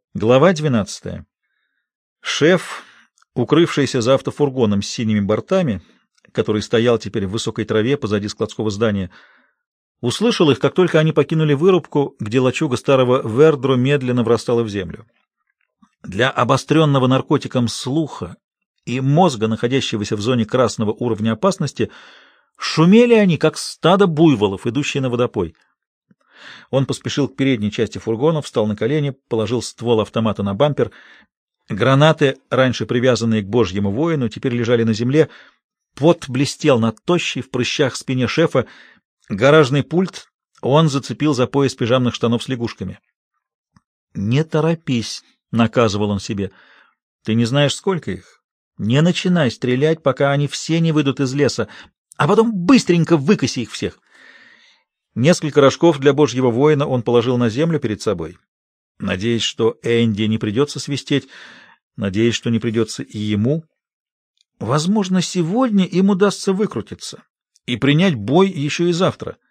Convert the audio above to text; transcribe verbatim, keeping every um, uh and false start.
Глава двенадцатая. Шеф, укрывшийся за автофургоном с синими бортами, который стоял теперь в высокой траве позади складского здания, услышал их, как только они покинули вырубку, где лачуга старого Вердро медленно врастала в землю. Для обостренного наркотиком слуха и мозга, находящегося в зоне красного уровня опасности, шумели они, как стадо буйволов, идущие на водопой. Он поспешил к передней части фургона, встал на колени, положил ствол автомата на бампер. Гранаты, раньше привязанные к Божьему воину, теперь лежали на земле. Пот блестел на тощей в прыщах спине шефа. Гаражный пульт он зацепил за пояс пижамных штанов с лягушками. «Не торопись», — наказывал он себе. «Ты не знаешь, сколько их. Не начинай стрелять, пока они все не выйдут из леса, а потом быстренько выкоси их всех». Несколько рожков для Божьего воина он положил на землю перед собой, надеясь, что Энди не придется свистеть, надеясь, что не придется и ему. Возможно, сегодня им удастся выкрутиться и принять бой еще и завтра.